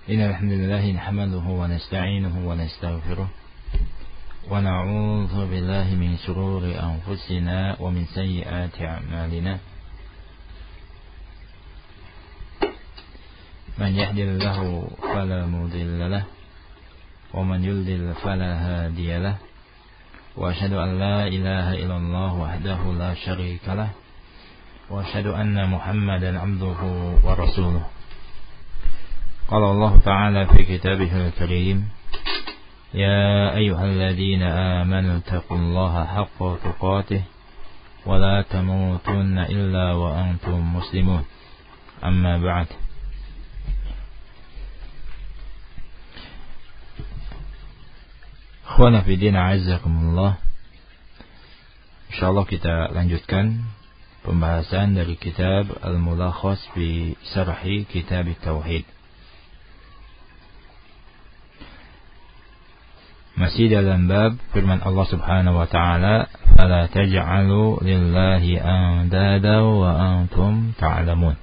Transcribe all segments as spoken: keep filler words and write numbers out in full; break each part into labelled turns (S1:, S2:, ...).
S1: إن الحمد لله نحمده ونستعينه ونستغفره ونعوذ بالله من شرور أنفسنا ومن سيئات أعمالنا من يهد الله فلا مضل له ومن يضلل فلا هادي له وأشهد أن لا إله إلا الله وحده لا شريك له وأشهد أن محمدا عبده ورسوله. قال الله تعالى في كتابه الكريم يا أيها الذين آمنوا اتقوا الله حق تقاته ولا تموتن إلا وأنتم مسلمون. أما بعد. Ikhwana fi din a'azzakumullah. Insyaallah kita lanjutkan pembahasan dari kitab Al-Mulakhas fi Syarhi Kitab Tauhid. Masih dalam bab firman Allah Subhanahu wa taala, "Fala taj'alu lillahi andada wa antum ta'lamun."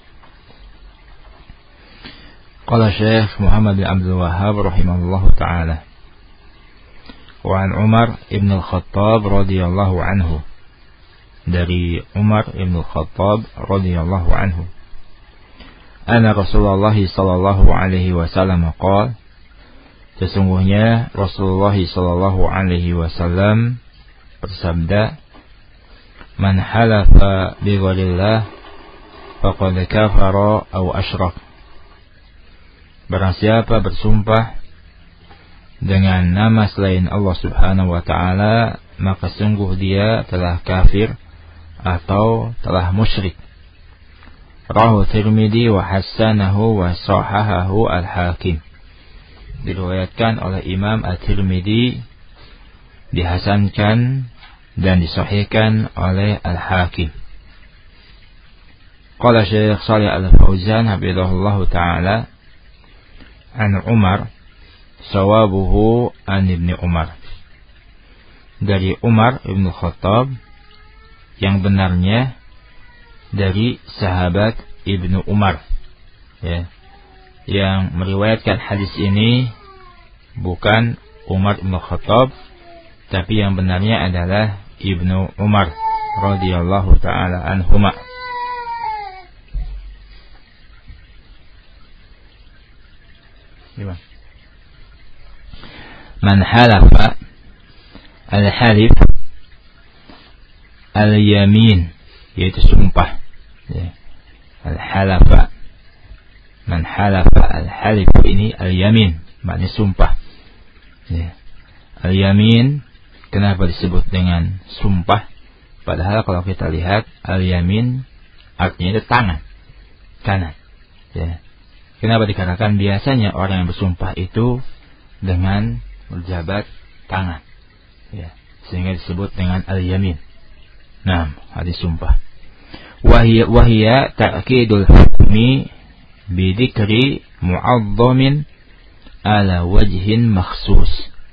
S1: Qala Syekh Muhammad bin Abdul Wahhab rahimahullahu taala, wa an Umar ibn al-Khattab radhiyallahu anhu, dari Umar ibn al-Khattab radhiyallahu anhu, anna Rasulullah sallallahu alaihi wasallam qala, sesungguhnya Rasulullah sallallahu alaihi wasallam bersabda, man halafa bi ghairillah faqad kafara aw asyrak. Barang siapa bersumpah dengan nama selain Allah Subhanahu wa taala, maka sungguh dia telah kafir atau telah musyrik. Rawahu Tirmidzi wa hasanahu wa sahahahu al-Hakim. Diriwayatkan oleh Imam At-Tirmidzi, dihasankan dan disahihkan oleh Al-Hakim. Qala Syekh Shalih Al-Fauzan hafizahullahu taala, an Umar sawabuhu an Ibni Umar, dari Umar Ibn Khattab, yang benarnya dari sahabat Ibnu Umar, ya. Yang meriwayatkan hadis ini bukan Umar Ibn Khattab, tapi yang benarnya adalah Ibnu Umar radhiyallahu taala anhuma. Gimana? Man halafa, al-halif al-yamin, yaitu sumpah, ya. Al-halafa, man halafa, al-halif ini al-yamin, maknanya sumpah, ya. Al-yamin kenapa disebut dengan sumpah? Padahal kalau kita lihat al-yamin artinya itu tangan kanan, ya. Kenapa dikatakan biasanya orang yang bersumpah itu dengan berjabat tangan, ya, sehingga disebut dengan al-yamin. Nah, hadis sumpah. Wahia wahia ta'kidul hukmi bidikri mu'azzamin ala wajhin makhsus,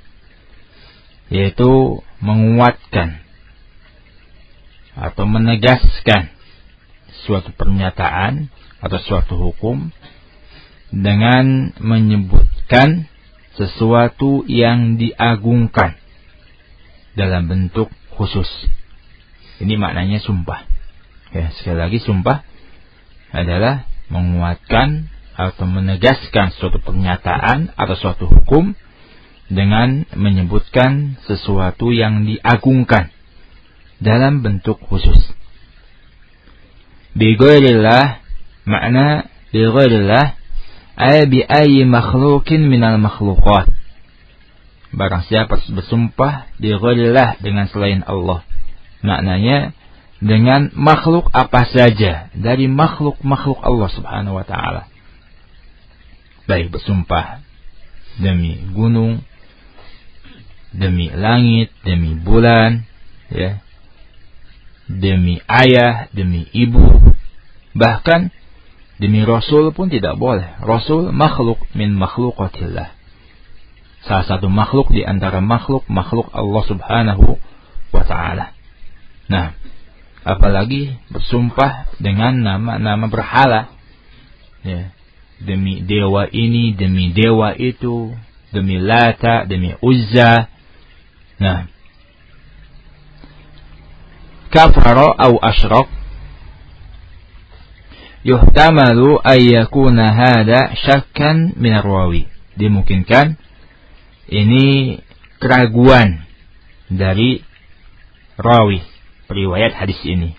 S1: yaitu menguatkan atau menegaskan suatu pernyataan atau suatu hukum dengan menyebutkan sesuatu yang diagungkan dalam bentuk khusus. Ini maknanya sumpah. Ya, sekali lagi, sumpah adalah menguatkan atau menegaskan suatu pernyataan atau suatu hukum dengan menyebutkan sesuatu yang diagungkan dalam bentuk khusus. Bi ghairillah, makna bi ghairillah ay bi ayyi makhluqin minal makhluqat. Barang siapa bersumpah bi ghairillah, dengan selain Allah, maknanya dengan makhluk apa saja dari makhluk-makhluk Allah Subhanahu wa taala. Baik bersumpah demi gunung, demi langit, demi bulan, ya, demi ayah, demi ibu, bahkan demi Rasul pun tidak boleh. Rasul makhluk min makhluqatillah, salah satu makhluk di antara makhluk-makhluk Allah Subhanahu wa ta'ala. Nah, apalagi bersumpah dengan nama-nama berhala, ya, demi dewa ini, demi dewa itu, demi Lata, demi Uzza. Nah, kafara au asyrak yuhtamalu ayyakuna hada syakkan min rawi. Dimungkinkan ini keraguan dari rawi riwayat hadis ini,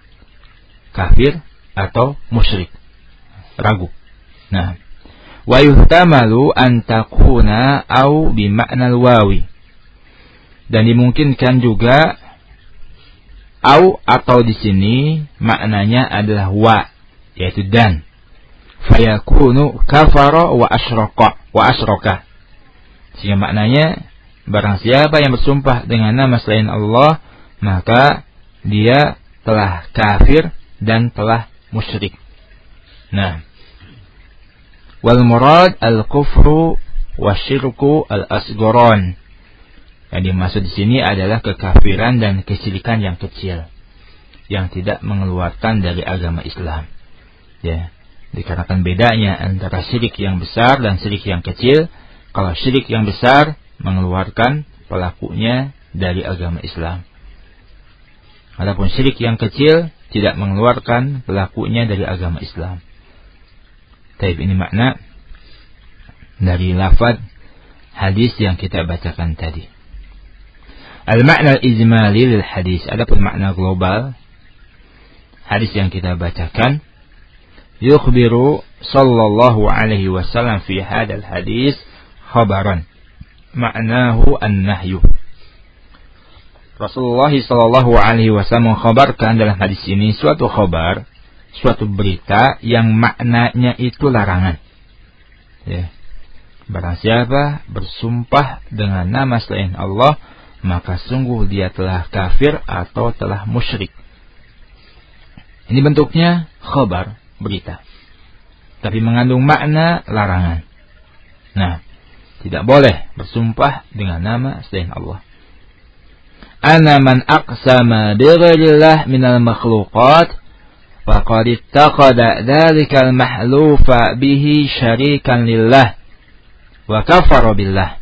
S1: kafir atau musyrik, ragu. Nah, wa yuhtamalu an takuna au bi ma'nal wawi. Dan dimungkinkan juga au atau di sini maknanya adalah wa, yaitu dan. Fayakunu kafara wa asyraka wa asyraka. Sehingga maknanya barang siapa yang bersumpah dengan nama selain Allah, maka dia telah kafir dan telah musyrik. Nah, wal murad al-kufru wasyirku al-asgharan. Yang dimaksud di sini adalah kekafiran dan kesyirikan yang kecil, yang tidak mengeluarkan dari agama Islam. Ya, dikarenakan bedanya antara syirik yang besar dan syirik yang kecil. Kalau syirik yang besar mengeluarkan pelakunya dari agama Islam. Adapun syirik yang kecil tidak mengeluarkan pelakunya dari agama Islam. Tapi ini makna dari lafaz hadis yang kita bacakan tadi. Al-makna al-ijmali lil hadis. Adapun makna global hadis yang kita bacakan, yukhbiru sallallahu alaihi wasallam fi hadzal hadis khabaran ma'nahu an-nahyu. Rasulullah sallallahu alaihi wasallam mengkhabarkan dalam hadis ini suatu khabar, suatu berita yang maknanya itu larangan. Ya. Barang siapa bersumpah dengan nama selain Allah, maka sungguh dia telah kafir atau telah musyrik. Ini bentuknya khabar, berita, tapi mengandung makna larangan. Nah, tidak boleh bersumpah dengan nama selain Allah. Ana man aqsama bi ghairillah minal makhluqat faqad ittaqada dzalikal mahlufa bihi syarikan lillah wa kafara billah.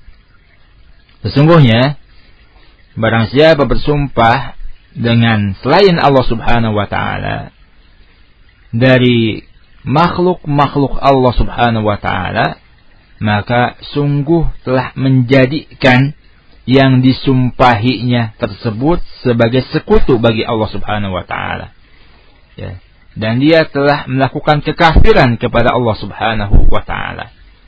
S1: Sesungguhnya barang siapa bersumpah dengan selain Allah Subhanahu wa taala dari makhluk-makhluk Allah Subhanahu wa taala, maka sungguh telah menjadikan yang disumpahinya tersebut sebagai sekutu bagi Allah Subhanahu wa taala. Ya. Dan dia telah melakukan kekafiran kepada Allah Subhanahu wa taala.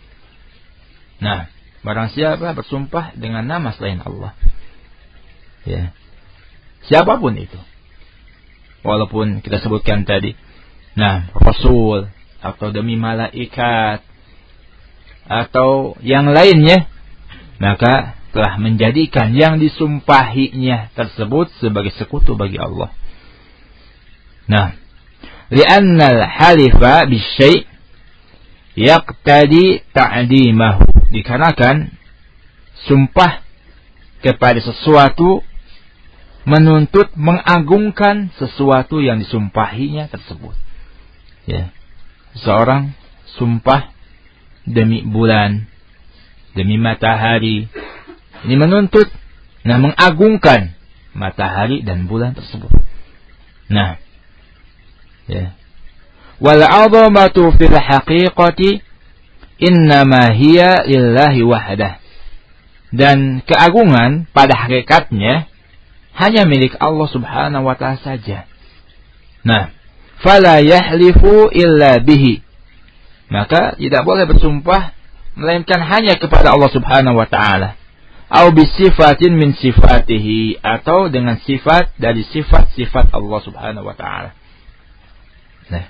S1: Nah, barang siapa bersumpah dengan nama selain Allah, ya, siapapun itu, walaupun kita sebutkan tadi, nah, Rasul atau demi malaikat atau yang lainnya, maka telah menjadikan yang disumpahinya tersebut sebagai sekutu bagi Allah. Nah, li'annal halifa bisyai' yaqtadi ta'dimahu. Dikarenakan sumpah kepada sesuatu menuntut mengagungkan sesuatu yang disumpahinya tersebut. Ya. Seorang sumpah demi bulan, demi matahari. Ini menuntut, nah, mengagungkan matahari dan bulan tersebut. Nah, ya. Wal 'azamatu fil haqiqati innama hiya lillahi wahdah. Dan keagungan pada hakikatnya hanya milik Allah Subhanahu wa taala saja. Nah, fala yahlifu illa bihi. Maka tidak boleh bersumpah melainkan hanya kepada Allah Subhanahu wa taala. Au bisifatin min sifatihi, atau dengan sifat dari sifat-sifat Allah Subhanahu wa taala. Nah,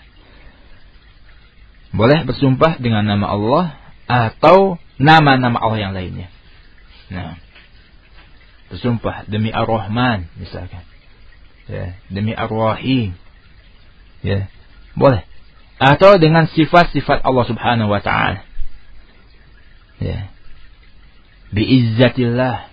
S1: boleh bersumpah dengan nama Allah atau nama-nama Allah yang lainnya. Nah, bersumpah demi Ar-Rahman misalkan, ya, demi Ar-Rahim, ya, boleh. Atau dengan sifat-sifat Allah Subhanahu wa taala. Ya. Biizzatillah,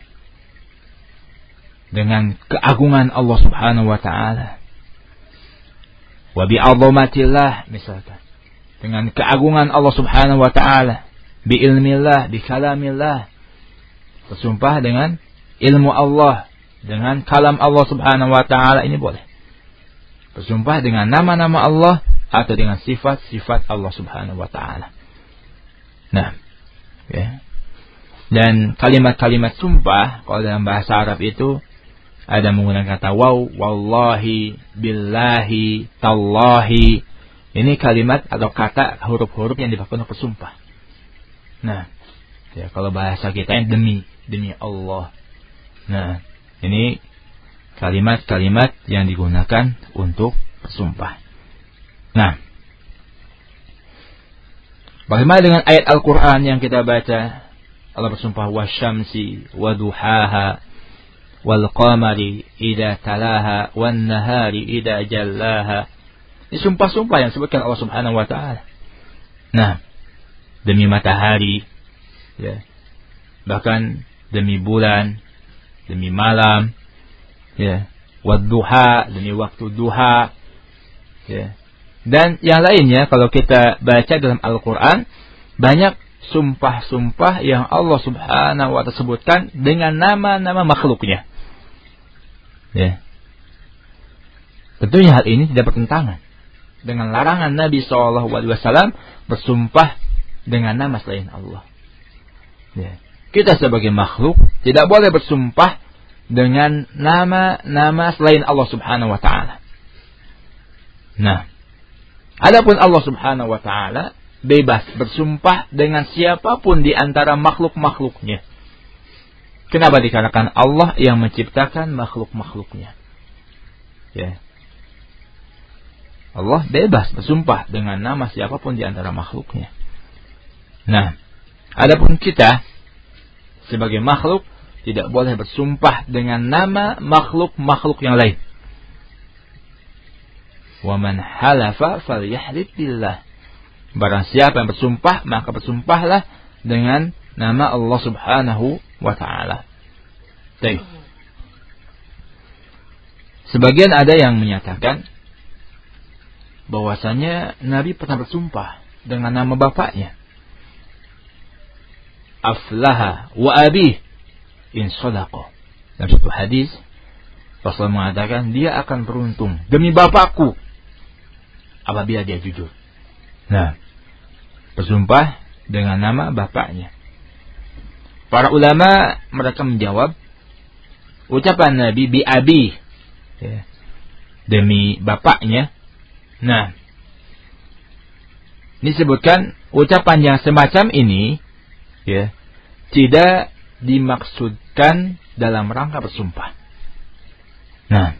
S1: dengan keagungan Allah Subhanahu wa taala. Wa bi'azamatillah misalkan, dengan keagungan Allah Subhanahu wa taala, bi ilmillah, bi kalamillah. Bersumpah dengan ilmu Allah, dengan kalam Allah Subhanahu wa taala, ini boleh. Bersumpah dengan nama-nama Allah atau dengan sifat-sifat Allah Subhanahu wa taala. Nah, ya. Dan kalimat-kalimat sumpah kalau dalam bahasa Arab itu ada menggunakan kata waw, wallahi, billahi, tallahi. Ini kalimat atau kata huruf-huruf yang dipakai untuk bersumpah. Nah, ya kalau bahasa kita yang demi, demi Allah. Nah, ini kalimat-kalimat yang digunakan untuk bersumpah. Nah, bagaimana dengan ayat Al-Quran yang kita baca? Allah bersumpah wasyamsi waduhaha wal qamari idza talaha wan nahari idza jallaha. Ini sumpah-sumpah yang disebutkan Allah Subhanahu wa taala. Nah, demi matahari, ya. Bahkan demi bulan, demi malam, ya. Wadduha, demi waktu duha, ya. Dan yang lainnya kalau kita baca dalam Al-Qur'an banyak sumpah-sumpah yang Allah Subhanahu wa ta'ala sebutkan dengan nama-nama makhluknya. Ya. Tentunya hal ini tidak bertentangan dengan larangan Nabi shallallahu alaihi wasallam bersumpah dengan nama selain Allah. Ya. Kita sebagai makhluk tidak boleh bersumpah dengan nama-nama selain Allah Subhanahu wa ta'ala. Nah, adapun Allah Subhanahu wa ta'ala bebas bersumpah dengan siapapun di antara makhluk-makhluknya. Kenapa? Dikarenakan Allah yang menciptakan makhluk-makhluknya. Ya. Allah bebas bersumpah dengan nama siapapun di antara makhluknya. Nah, adapun kita sebagai makhluk tidak boleh bersumpah dengan nama makhluk-makhluk yang lain. Wa man halafa falyahlif billah. Barang siapa yang bersumpah, maka bersumpahlah dengan nama Allah Subhanahu wa ta'ala. Baik. Sebagian ada yang menyatakan bahwasanya Nabi pernah bersumpah dengan nama bapaknya. Aflaha wa abih in shadaqa. Dalam satu hadis Rasulullah mengatakan dia akan beruntung demi bapakku apabila dia jujur. Nah, bersumpah dengan nama bapaknya. Para ulama mereka menjawab ucapan Nabi bi abi, ya, demi bapaknya. Nah, disebutkan ucapan yang semacam ini, ya, tidak dimaksudkan dalam rangka bersumpah. Nah,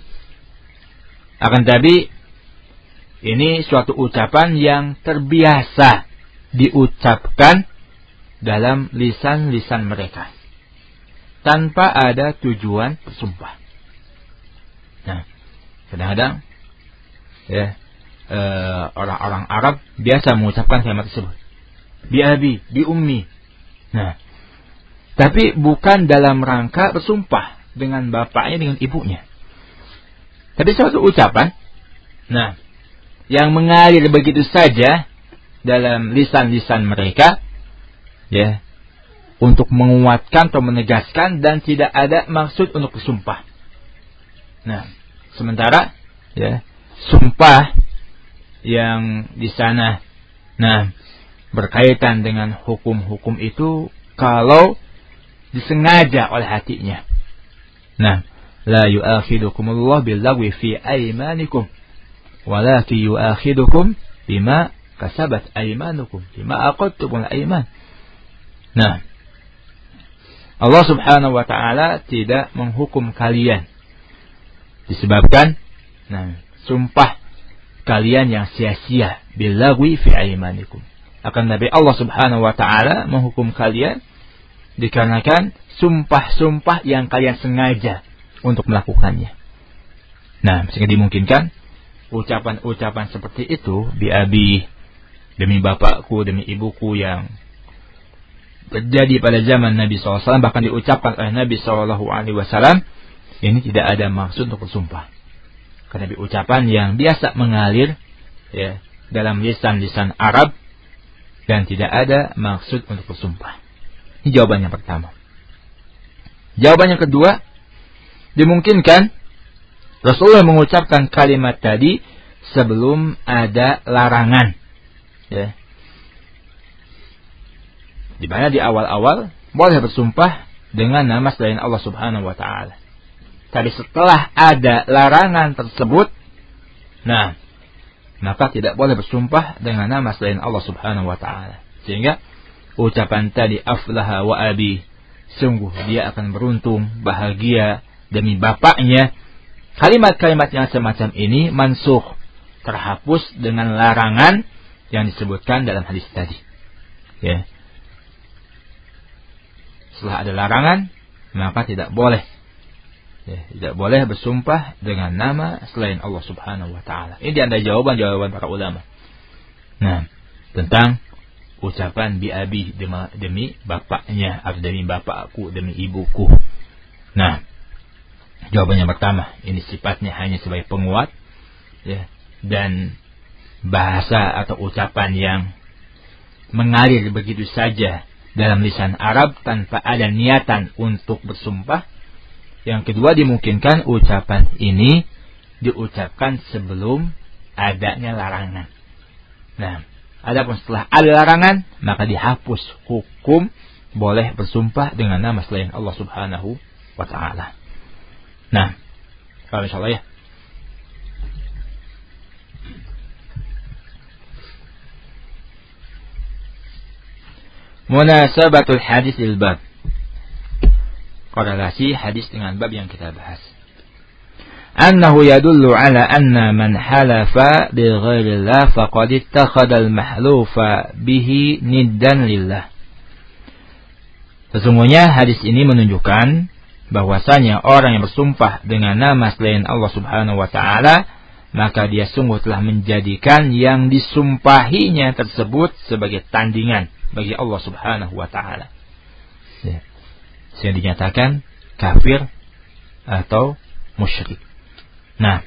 S1: akan tapi ini suatu ucapan yang terbiasa diucapkan dalam lisan-lisan mereka tanpa ada tujuan bersumpah. Nah, kadang-kadang ya eh, orang-orang Arab biasa mengucapkan kalimat tersebut. Bi abi, bi ummi. Nah, tapi bukan dalam rangka bersumpah dengan bapaknya, dengan ibunya. Tapi suatu ucapan, nah, yang mengalir begitu saja dalam lisan-lisan mereka, ya, untuk menguatkan atau menegaskan dan tidak ada maksud untuk bersumpah. Nah, sementara, ya, sumpah yang di sana, nah, berkaitan dengan hukum-hukum itu kalau disengaja oleh hatinya. Nah, la yu'akhidukumullah bil-lagwi fi aymanikum walakin yu'akhidukum bima kasabat aymanukum bima aqadtumul ayman. Nah, Allah Subhanahu wa ta'ala tidak menghukum kalian disebabkan nah, sumpah kalian yang sia-sia bil-lagwi fi aymanikum. Akan Nabi Allah Subhanahu wa ta'ala menghukum kalian dikarenakan sumpah-sumpah yang kalian sengaja untuk melakukannya. Nah, sehingga dimungkinkan ucapan-ucapan seperti itu bi abi, demi bapakku, demi ibuku, yang terjadi pada zaman Nabi shallallahu alaihi wasallam, bahkan diucapkan oleh Nabi shallallahu alaihi wasallam, ini tidak ada maksud untuk bersumpah. Karena ucapan yang biasa mengalir, ya, dalam lisan-lisan Arab dan tidak ada maksud untuk bersumpah. Ini jawaban yang pertama. Jawaban yang kedua, dimungkinkan Rasulullah mengucapkan kalimat tadi sebelum ada larangan. Ya. Di mana di awal-awal boleh bersumpah dengan nama selain Allah Subhanahu wa taala. Tapi setelah ada larangan tersebut, nah, maka tidak boleh bersumpah dengan nama selain Allah Subhanahu wa taala. Sehingga ucapan tadi aflaha wa abi, sungguh dia akan beruntung, bahagia demi bapaknya. Kalimat-kalimat yang semacam ini mansukh, terhapus dengan larangan yang disebutkan dalam hadis tadi. Ya. Setelah ada larangan, maka tidak boleh. Ya, tidak boleh bersumpah dengan nama selain Allah Subhanahu wa taala. Ini anda jawaban-jawaban para ulama. Nah, tentang ucapan bi abi demi, demi bapaknya, atau demi bapakku, demi ibuku. Nah, jawaban yang pertama, ini sifatnya hanya sebagai penguat, ya, dan bahasa atau ucapan yang mengalir begitu saja dalam lisan Arab tanpa ada niatan untuk bersumpah. Yang kedua, dimungkinkan ucapan ini diucapkan sebelum adanya larangan. Nah, adapun setelah ada larangan, maka dihapus hukum boleh bersumpah dengan nama selain Allah Subhanahu wa taala. Nah, kalau insyaallah ya. Munasabatul hadis lil bab. Korelasi hadis dengan bab yang kita bahas. Annahu yadullu ala anna man halafa bi ghairillah faqad ittakhadha al-mahlufa bihi niddan lillah. Sesungguhnya hadis ini menunjukkan bahwasanya orang yang bersumpah dengan nama selain Allah Subhanahu wa taala, maka dia sungguh telah menjadikan yang disumpahinya tersebut sebagai tandingan bagi Allah Subhanahu wa taala. Ya. Yang dinyatakan kafir atau musyrik. Nah,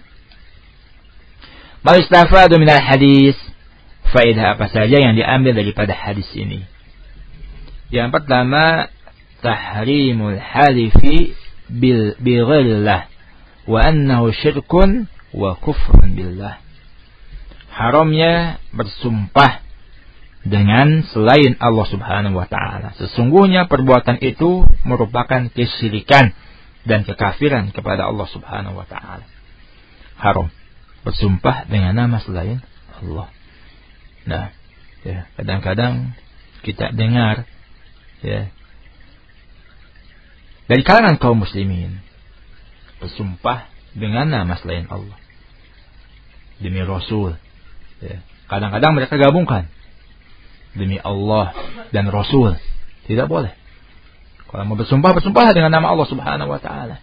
S1: ma istafadu minal hadis, faedah apa saja yang diambil daripada hadis ini? Yang pertama, tahrimul halifi bil bighairillah wa annahu syirkun wa kufrun billah. Haramnya bersumpah dengan selain Allah Subhanahu wa taala. Sesungguhnya perbuatan itu merupakan kesyirikan dan kekafiran kepada Allah Subhanahu wa taala. Haram bersumpah dengan nama selain Allah. Nah, ya, kadang-kadang kita dengar, ya, dari kalangan kaum muslimin bersumpah dengan nama selain Allah, demi Rasul. Ya, kadang-kadang mereka gabungkan demi Allah dan Rasul. Tidak boleh. Kalau mau bersumpah, bersumpah dengan nama Allah Subhanahu wa taala.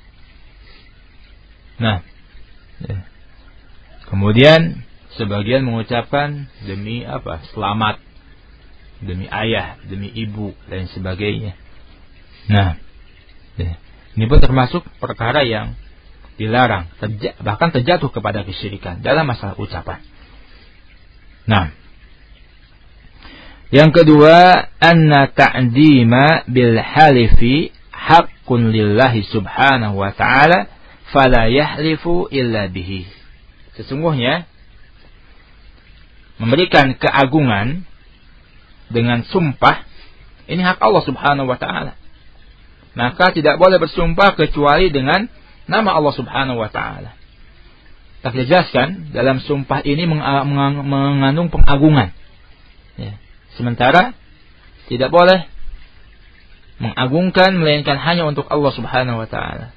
S1: Nah, ya. Kemudian sebagian mengucapkan demi apa? Selamat, demi ayah, demi ibu dan sebagainya. Nah, ya. Ini pun termasuk perkara yang dilarang, terja- bahkan terjatuh kepada kesyirikan dalam masalah ucapan. Nah, yang kedua, anna ta'dima bil halifi haqqun lillahi subhanahu wa ta'ala fala yahlifu illa bihi. Sesungguhnya memberikan keagungan dengan sumpah ini hak Allah Subhanahu wa taala. Maka tidak boleh bersumpah kecuali dengan nama Allah Subhanahu wa taala. Tak dijelaskan dalam sumpah ini mengandung pengagungan. Ya. Sementara tidak boleh mengagungkan melainkan hanya untuk Allah Subhanahu wa taala.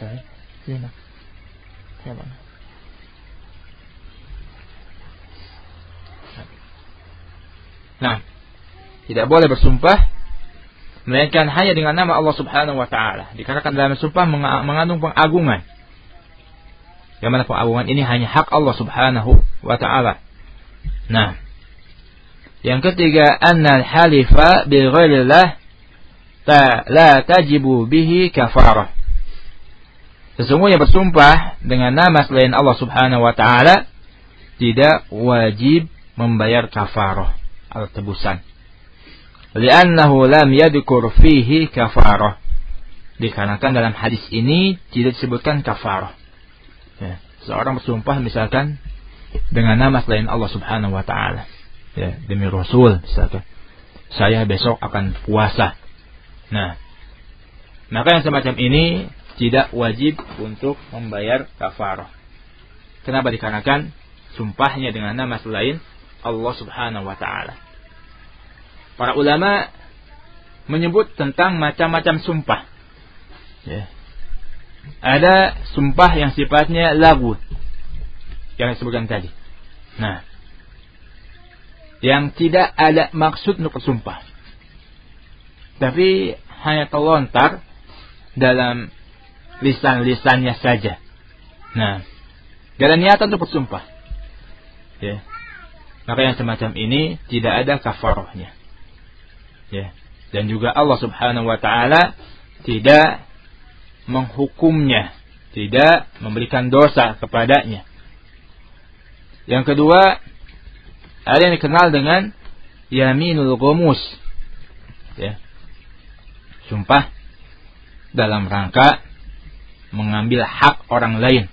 S1: Nah, tidak boleh bersumpah melainkan hanya dengan nama Allah Subhanahu wa taala. Dikarenakan dalam sumpah mengandung pengagungan. Yang mana pengagungan ini hanya hak Allah Subhanahu wa taala. Nah, yang ketiga, annal halifa bi ghairillah ta la tajibu bihi kafarah. Sesungguhnya bersumpah dengan nama selain Allah Subhanahu wa taala tidak wajib membayar kafarah atau tebusan. Li'annahu lam yadhkur fihi kafarah. Dikarenakan dalam hadis ini tidak disebutkan kafarah. Ya, seorang bersumpah misalkan dengan nama selain Allah Subhanahu wa taala. Ya, demi Rasul misalkan, saya besok akan puasa. Nah, maka yang semacam ini tidak wajib untuk membayar kafarah. Kenapa? Dikarenakan sumpahnya dengan nama selain Allah Subhanahu wa taala. Para ulama menyebut tentang macam-macam sumpah. Ya. Ada sumpah yang sifatnya lagu yang disebutkan tadi. Nah, yang tidak ada maksud untuk bersumpah, tapi hanya terlontar dalam lisan-lisannya saja. Nah, gak ada niatan untuk bersumpah. Ya. Maka yang semacam ini tidak ada kafarahnya. Ya. Dan juga Allah Subhanahu wa taala tidak menghukumnya, tidak memberikan dosa kepadanya. Yang kedua, ada yang dikenal dengan yaminul ghamus. Ya. Sumpah dalam rangka mengambil hak orang lain.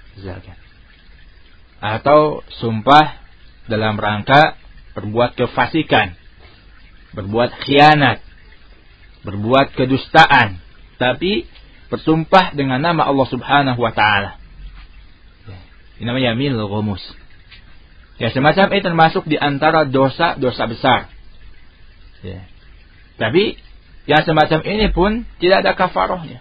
S1: Atau sumpah dalam rangka berbuat kefasikan, berbuat khianat, berbuat kedustaan, tapi bersumpah dengan nama Allah Subhanahu wa taala. Ini namanya yaminul ghamus. Ya, semacam ini termasuk di antara dosa-dosa besar. Ya. Tapi yang semacam ini pun tidak ada kafarahnya.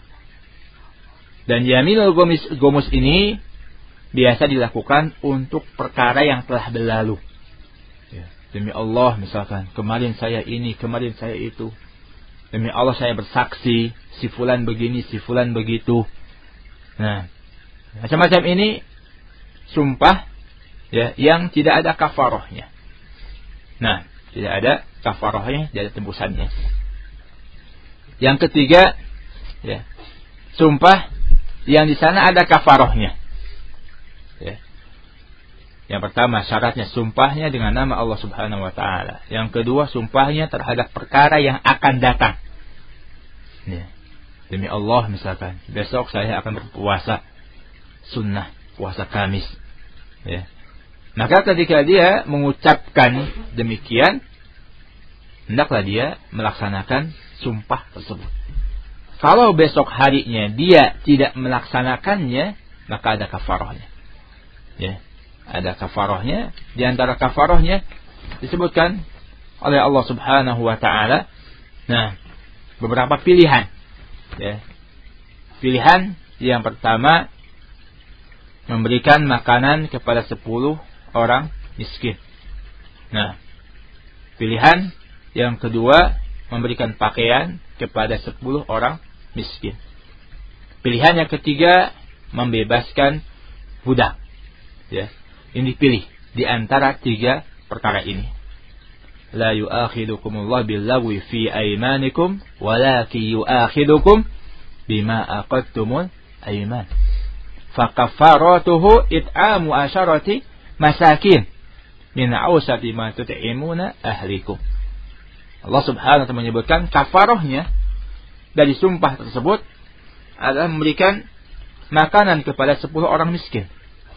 S1: Dan yaminul ghamus ini biasa dilakukan untuk perkara yang telah berlalu. Ya. Demi Allah misalkan, kemarin saya ini, kemarin saya itu. Demi Allah saya bersaksi, si fulan begini, si fulan begitu. Nah, macam-macam ini sumpah ya yang tidak ada kafarahnya. Nah, tidak ada kafarahnya, tidak ada tembusannya. Yang ketiga, ya, sumpah yang di sana ada kafarahnya. Ya. Yang pertama syaratnya sumpahnya dengan nama Allah Subhanahu wa taala. Yang kedua sumpahnya terhadap perkara yang akan datang. Ya. Demi Allah misalkan, besok saya akan berpuasa sunnah, puasa Kamis. Ya. Maka ketika dia mengucapkan demikian, hendaklah dia melaksanakan sumpah tersebut. Kalau besok harinya dia tidak melaksanakannya, maka ada kafarahnya. Ya, ada kafarahnya. Di antara kafarahnya disebutkan oleh Allah Subhanahu wa taala. Nah, beberapa pilihan. Ya. Pilihan yang pertama, memberikan makanan kepada sepuluh orang miskin. Nah, pilihan yang kedua, memberikan pakaian kepada sepuluh orang miskin. Pilihan yang ketiga, membebaskan budak. Ya, ini dipilih di antara tiga perkara ini. La yu'akhidukumullah billagwi fi aymanikum walakin yu'akhidukum bima aqadtumul ayman. Fakafaratuhu it'amu asharati masakin min awsati ma tut'imuna ahlikum. Allah Subhanahu wa taala menyebutkan kafarahnya dari sumpah tersebut adalah memberikan makanan kepada sepuluh orang miskin.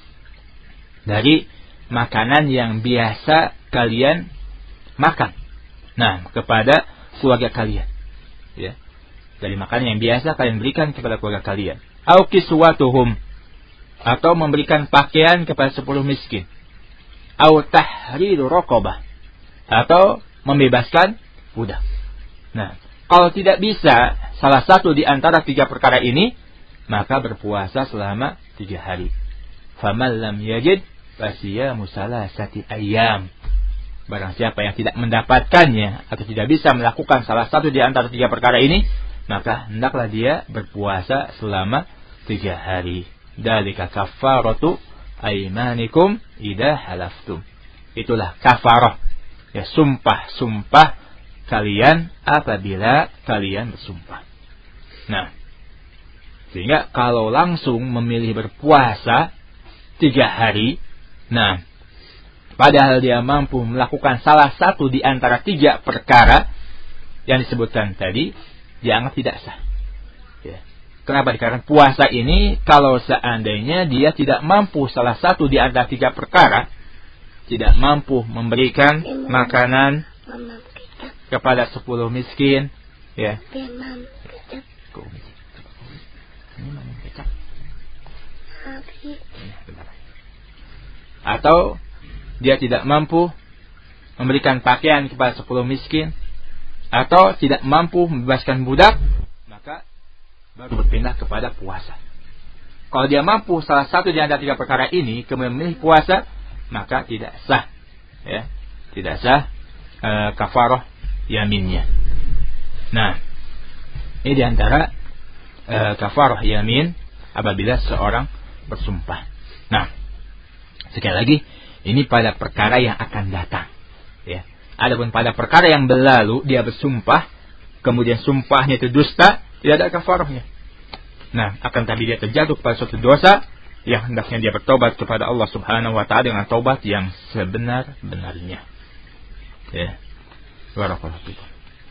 S1: Dari makanan yang biasa kalian makan. Nah, kepada keluarga kalian. Ya. Dari makanan yang biasa kalian berikan kepada keluarga kalian. Au kiswatuhum, atau memberikan pakaian kepada sepuluh miskin. Au tahriru raqabah, atau membebaskan budak. Nah, kalau tidak bisa salah satu di antara tiga perkara ini, maka berpuasa selama tiga hari. Faman lam yajid fasiyamu salasati ayyam. Barang siapa yang tidak mendapatkannya atau tidak bisa melakukan salah satu di antara tiga perkara ini, maka hendaklah dia berpuasa selama tiga hari. Dzalika kaffaratu aymanikum idza halaftum. Itulah kafarah, ya, sumpah-sumpah kalian apabila kalian bersumpah. Nah, sehingga kalau langsung memilih berpuasa tiga hari, nah, padahal dia mampu melakukan salah satu di antara tiga perkara yang disebutkan tadi, dianggap tidak sah. Ya. Kenapa? Dikarenakan puasa ini kalau seandainya dia tidak mampu salah satu di antara tiga perkara, tidak mampu memberikan makanan kepada sepuluh miskin, ya. Atau dia tidak mampu memberikan pakaian kepada sepuluh miskin, atau tidak mampu membebaskan budak, maka baru berpindah kepada puasa. Kalau dia mampu salah satu di antara tiga perkara ini, kemudian memilih puasa, maka tidak sah, ya, tidak sah e, kafarah yaminnya. Nah, ini di antara e, kafarah yamin apabila seorang bersumpah. Nah, sekali lagi, ini pada perkara yang akan datang, ya. Adapun pada perkara yang berlalu dia bersumpah, kemudian sumpahnya itu dusta, tidak ada kafarahnya. Nah, akan tapi dia terjatuh pada suatu dosa yang hendaknya dia bertobat kepada Allah Subhanahu wa taala dengan taubat yang sebenar-benarnya. Ya. Barakallahu fikum.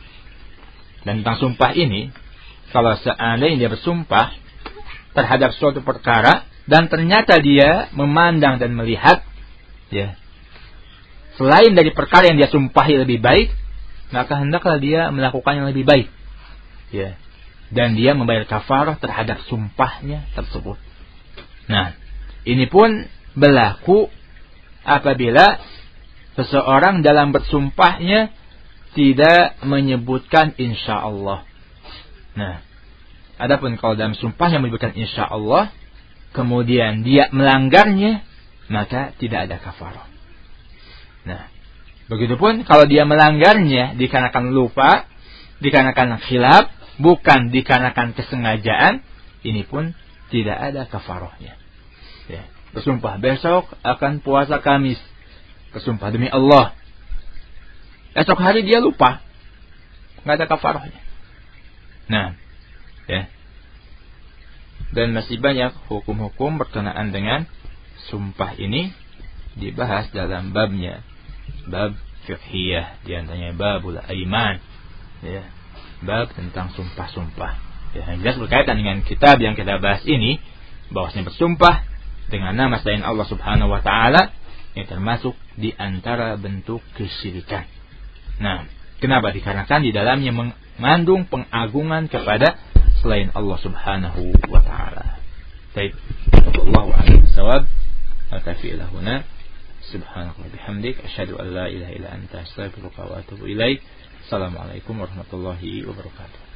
S1: Dan tentang sumpah ini, kalau seandainya dia bersumpah terhadap suatu perkara dan ternyata dia memandang dan melihat, ya, selain dari perkara yang dia sumpahi lebih baik, maka hendaklah dia melakukan yang lebih baik, ya, dan dia membayar kafarah terhadap sumpahnya tersebut. Nah, ini pun berlaku apabila seseorang dalam bersumpahnya tidak menyebutkan insya Allah. Nah, adapun kalau dalam sumpahnya menyebutkan insya Allah, kemudian dia melanggarnya, maka tidak ada kafarah. Nah, begitupun kalau dia melanggarnya dikarenakan lupa, dikarenakan khilaf, bukan dikarenakan kesengajaan, ini pun tidak ada kafarahnya. Ya. Bersumpah besok akan puasa Kamis, bersumpah demi Allah, esok hari dia lupa, nggak ada kafarahnya. Nah, ya. Dan masih banyak hukum-hukum berkenaan dengan sumpah ini dibahas dalam babnya, bab fiqhiyah, di antaranya babul aiman, ya, bab tentang sumpah-sumpah. Ya, yang jelas berkaitan dengan kitab yang kita bahas ini, bahwasanya bersumpah dengan nama selain Allah Subhanahu wa taala ini termasuk di antara bentuk kesyirikan. Nah, kenapa? Dikarenakan di dalamnya mengandung pengagungan kepada selain Allah Subhanahu wa taala. Baik, wallahu a'lam bissawab. Akafi ilahuna subhanallahi bihamdik asyhadu an la ilaha illa anta astaghfiruka wa atubu ilaik. Assalamualaikum warahmatullahi wabarakatuh.